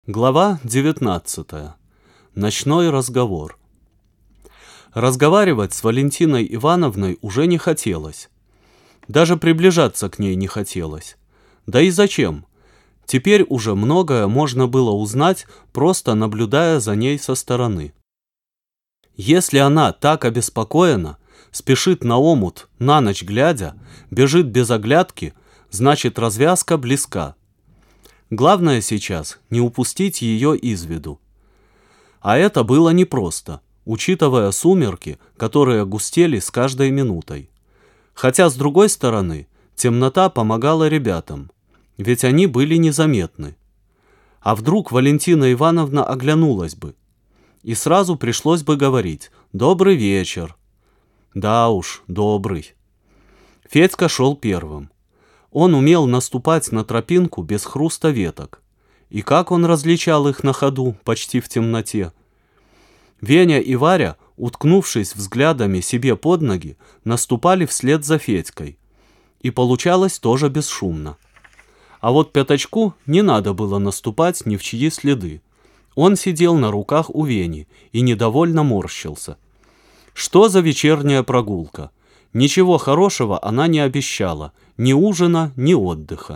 Глава 19. Ночной разговор. Разговаривать с Валентиной Ивановной уже не хотелось. Даже приближаться к ней не хотелось. Да и зачем? Теперь уже многое можно было узнать, просто наблюдая за ней со стороны. Если она так обеспокоена, спешит на омут, на ночь глядя, бежит без оглядки, значит, развязка близка. Главное сейчас не упустить ее из виду. А это было непросто, учитывая сумерки, которые густели с каждой минутой. Хотя, с другой стороны, темнота помогала ребятам, ведь они были незаметны. А вдруг Валентина Ивановна оглянулась бы, и сразу пришлось бы говорить «Добрый вечер». Да уж, добрый. Федька шел первым. Он умел наступать на тропинку без хруста веток. И как он различал их на ходу, почти в темноте. Веня и Варя, уткнувшись взглядами себе под ноги, наступали вслед за Федькой. И получалось тоже бесшумно. А вот Пятачку не надо было наступать ни в чьи следы. Он сидел на руках у Вени и недовольно морщился. Что за вечерняя прогулка? Ничего хорошего она не обещала, ни ужина, ни отдыха.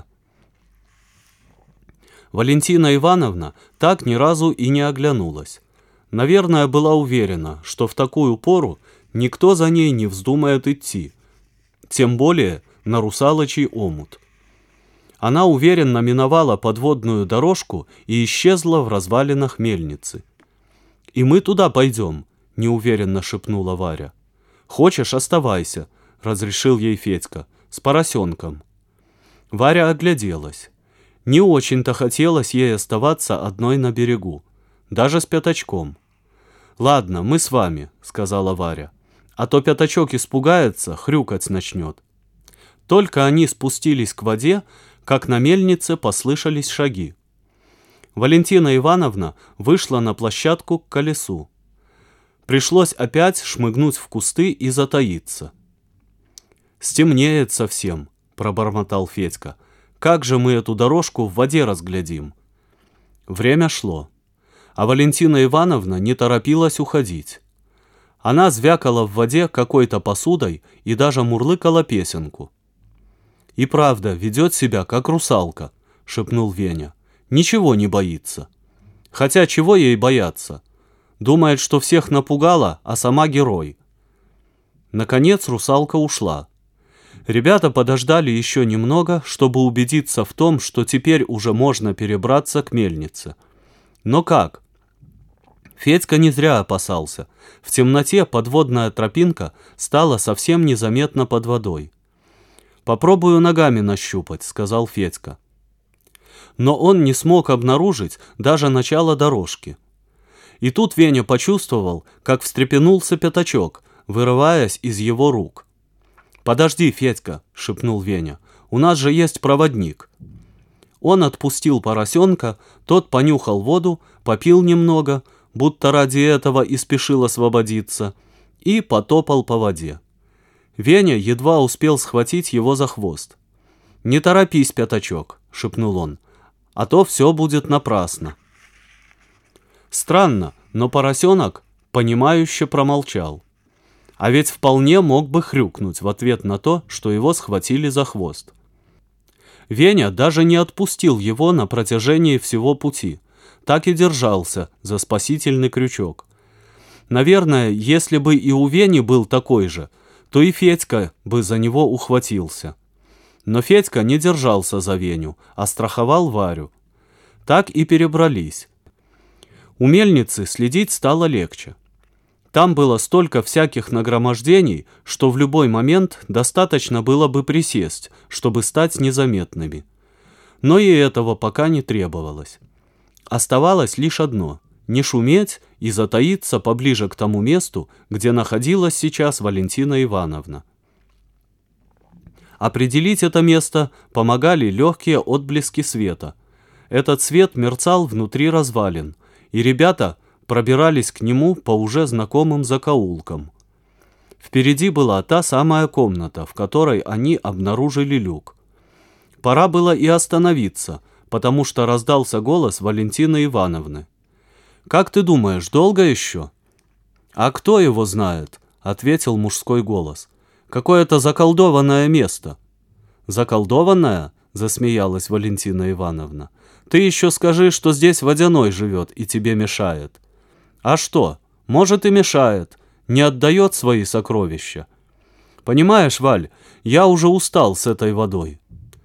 Валентина Ивановна так ни разу и не оглянулась. Наверное, была уверена, что в такую пору никто за ней не вздумает идти, тем более на русалочий омут. Она уверенно миновала подводную дорожку и исчезла в развалинах мельницы. «И мы туда пойдем», — неуверенно шепнула Варя. «Хочешь, оставайся», — разрешил ей Федька, — «с поросенком». Варя огляделась. Не очень-то хотелось ей оставаться одной на берегу, даже с Пятачком. «Ладно, мы с вами», — сказала Варя, — «а то Пятачок испугается, хрюкать начнет». Только они спустились к воде, как на мельнице послышались шаги. Валентина Ивановна вышла на площадку к колесу. Пришлось опять шмыгнуть в кусты и затаиться. «Стемнеет совсем», — пробормотал Федька. «Как же мы эту дорожку в воде разглядим?» Время шло, а Валентина Ивановна не торопилась уходить. Она звякала в воде какой-то посудой и даже мурлыкала песенку. «И правда, ведет себя как русалка», — шепнул Веня. «Ничего не боится. Хотя чего ей бояться? Думает, что всех напугала, а сама герой». Наконец русалка ушла. Ребята подождали еще немного, чтобы убедиться в том, что теперь уже можно перебраться к мельнице. Но как? Федька не зря опасался. В темноте подводная тропинка стала совсем незаметна под водой. «Попробую ногами нащупать», — сказал Федька. Но он не смог обнаружить даже начало дорожки. И тут Веня почувствовал, как встрепенулся Пятачок, вырываясь из его рук. «Подожди, Федька», — шепнул Веня, — «у нас же есть проводник». Он отпустил поросенка, тот понюхал воду, попил немного, будто ради этого и спешил освободиться, и потопал по воде. Веня едва успел схватить его за хвост. «Не торопись, Пятачок», — шепнул он, — «а то все будет напрасно». Странно, но поросенок, понимающе промолчал. А ведь вполне мог бы хрюкнуть в ответ на то, что его схватили за хвост. Веня даже не отпустил его на протяжении всего пути, так и держался за спасительный крючок. Наверное, если бы и у Вени был такой же, то и Федька бы за него ухватился. Но Федька не держался за Веню, а страховал Варю. Так и перебрались. У мельницы следить стало легче. Там было столько всяких нагромождений, что в любой момент достаточно было бы присесть, чтобы стать незаметными. Но и этого пока не требовалось. Оставалось лишь одно — не шуметь и затаиться поближе к тому месту, где находилась сейчас Валентина Ивановна. Определить это место помогали легкие отблески света. Этот свет мерцал внутри развалин, и ребята пробирались к нему по уже знакомым закоулкам. Впереди была та самая комната, в которой они обнаружили люк. Пора было и остановиться, потому что раздался голос Валентины Ивановны. «Как ты думаешь, долго еще?» «А кто его знает?» — ответил мужской голос. «Какое-то заколдованное место». «Заколдованное?» — засмеялась Валентина Ивановна. «Ты еще скажи, что здесь Водяной живет и тебе мешает». «А что? Может, и мешает. Не отдает свои сокровища. Понимаешь, Валь, я уже устал с этой водой.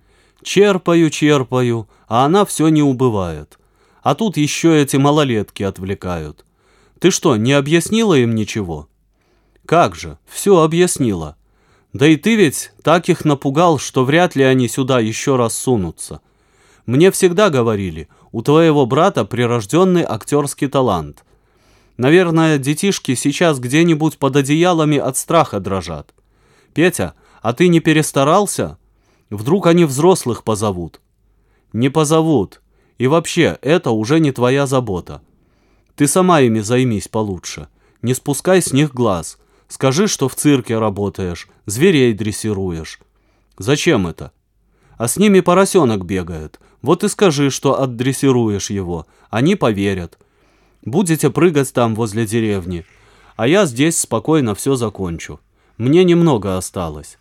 Черпаю, а она все не убывает. А тут еще эти малолетки отвлекают. Ты что, не объяснила им ничего?» «Как же, все объяснила. Да и ты ведь так их напугал, что вряд ли они сюда еще раз сунутся. Мне всегда говорили, у твоего брата прирожденный актерский талант. Наверное, детишки сейчас где-нибудь под одеялами от страха дрожат. Петя, а ты не перестарался? Вдруг они взрослых позовут?» «Не позовут. И вообще, это уже не твоя забота. Ты сама ими займись получше. Не спускай с них глаз. Скажи, что в цирке работаешь, зверей дрессируешь». «Зачем это?» «А с ними поросенок бегает. Вот и скажи, что отдрессируешь его. Они поверят. Будете прыгать там возле деревни, а я здесь спокойно все закончу. Мне немного осталось».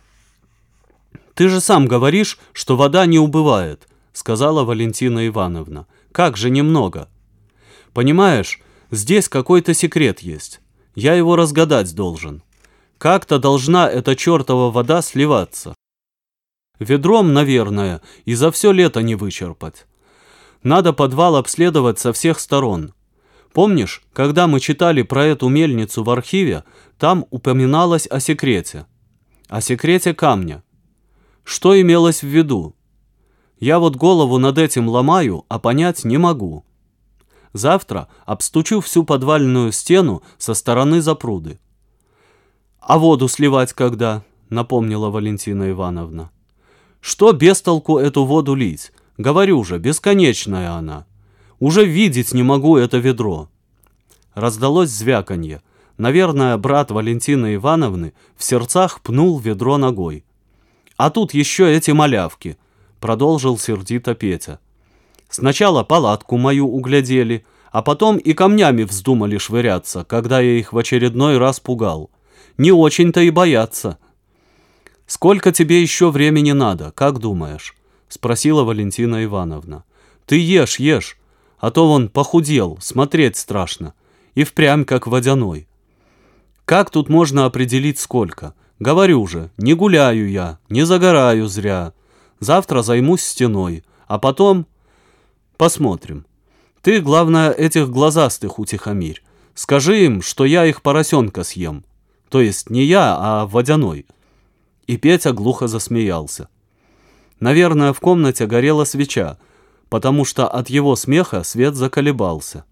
«Ты же сам говоришь, что вода не убывает», — сказала Валентина Ивановна. «Как же немного?» «Понимаешь, здесь какой-то секрет есть. Я его разгадать должен. Как-то должна эта чертова вода сливаться. Ведром, наверное, и за все лето не вычерпать. Надо подвал обследовать со всех сторон. Помнишь, когда мы читали про эту мельницу в архиве, там упоминалось о секрете. О секрете камня. Что имелось в виду? Я вот голову над этим ломаю, а понять не могу. Завтра обстучу всю подвальную стену со стороны запруды». «А воду сливать когда?» — напомнила Валентина Ивановна. «Что без толку эту воду лить? Говорю же, бесконечная она. Уже видеть не могу это ведро». Раздалось звяканье. Наверное, брат Валентины Ивановны в сердцах пнул ведро ногой. «А тут еще эти малявки», — продолжил сердито Петя. «Сначала палатку мою углядели, а потом и камнями вздумали швыряться, когда я их в очередной раз пугал. Не очень-то и боятся». «Сколько тебе еще времени надо, как думаешь?» — спросила Валентина Ивановна. «Ты ешь, а то вон похудел, смотреть страшно. И впрямь как Водяной. Как тут можно определить сколько? Говорю же, не гуляю я, не загораю зря. Завтра займусь стеной, а потом... Посмотрим. Ты, главное, этих глазастых утихомирь. Скажи им, что я их поросенка съем. То есть не я, а Водяной». И Петя глухо засмеялся. Наверное, в комнате горела свеча, потому что от его смеха свет заколебался.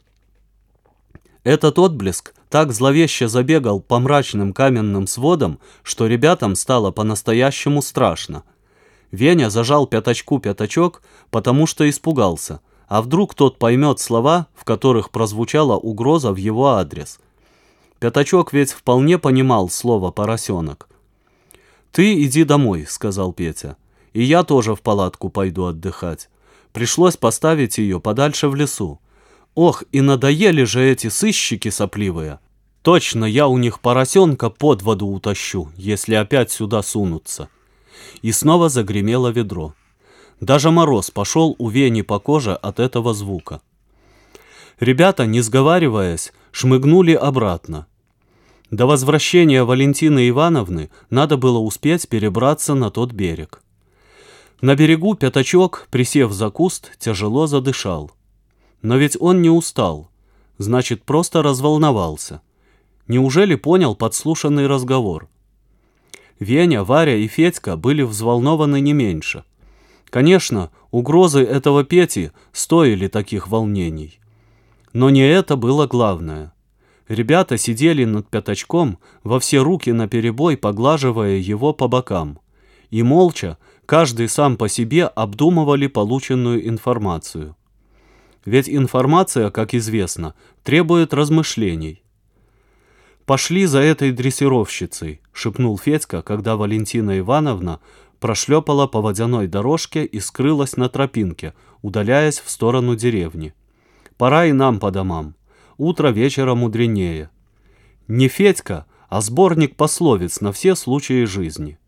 Этот отблеск так зловеще забегал по мрачным каменным сводам, что ребятам стало по-настоящему страшно. Веня зажал Пятачку пятачок, потому что испугался, а вдруг тот поймет слова, в которых прозвучала угроза в его адрес. Пятачок ведь вполне понимал слово «поросенок». «Ты иди домой», — сказал Петя, — «и я тоже в палатку пойду отдыхать. Пришлось поставить ее подальше в лесу. Ох, и надоели же эти сыщики сопливые. Точно я у них поросенка под воду утащу, если опять сюда сунутся». И снова загремело ведро. Даже мороз пошел у Вени по коже от этого звука. Ребята, не сговариваясь, шмыгнули обратно. До возвращения Валентины Ивановны надо было успеть перебраться на тот берег. На берегу Пятачок, присев за куст, тяжело задышал. Но ведь он не устал, значит, просто разволновался. Неужели понял подслушанный разговор? Веня, Варя и Федька были взволнованы не меньше. Конечно, угрозы этого Пети стоили таких волнений. Но не это было главное. Ребята сидели над Пятачком, во все руки наперебой поглаживая его по бокам, и молча, каждый сам по себе, обдумывали полученную информацию. Ведь информация, как известно, требует размышлений. «Пошли за этой дрессировщицей», — шепнул Федька, когда Валентина Ивановна прошлепала по водяной дорожке и скрылась на тропинке, удаляясь в сторону деревни. Пора и нам по домам. Утро вечера мудренее. Не Федька, а сборник пословиц на все случаи жизни.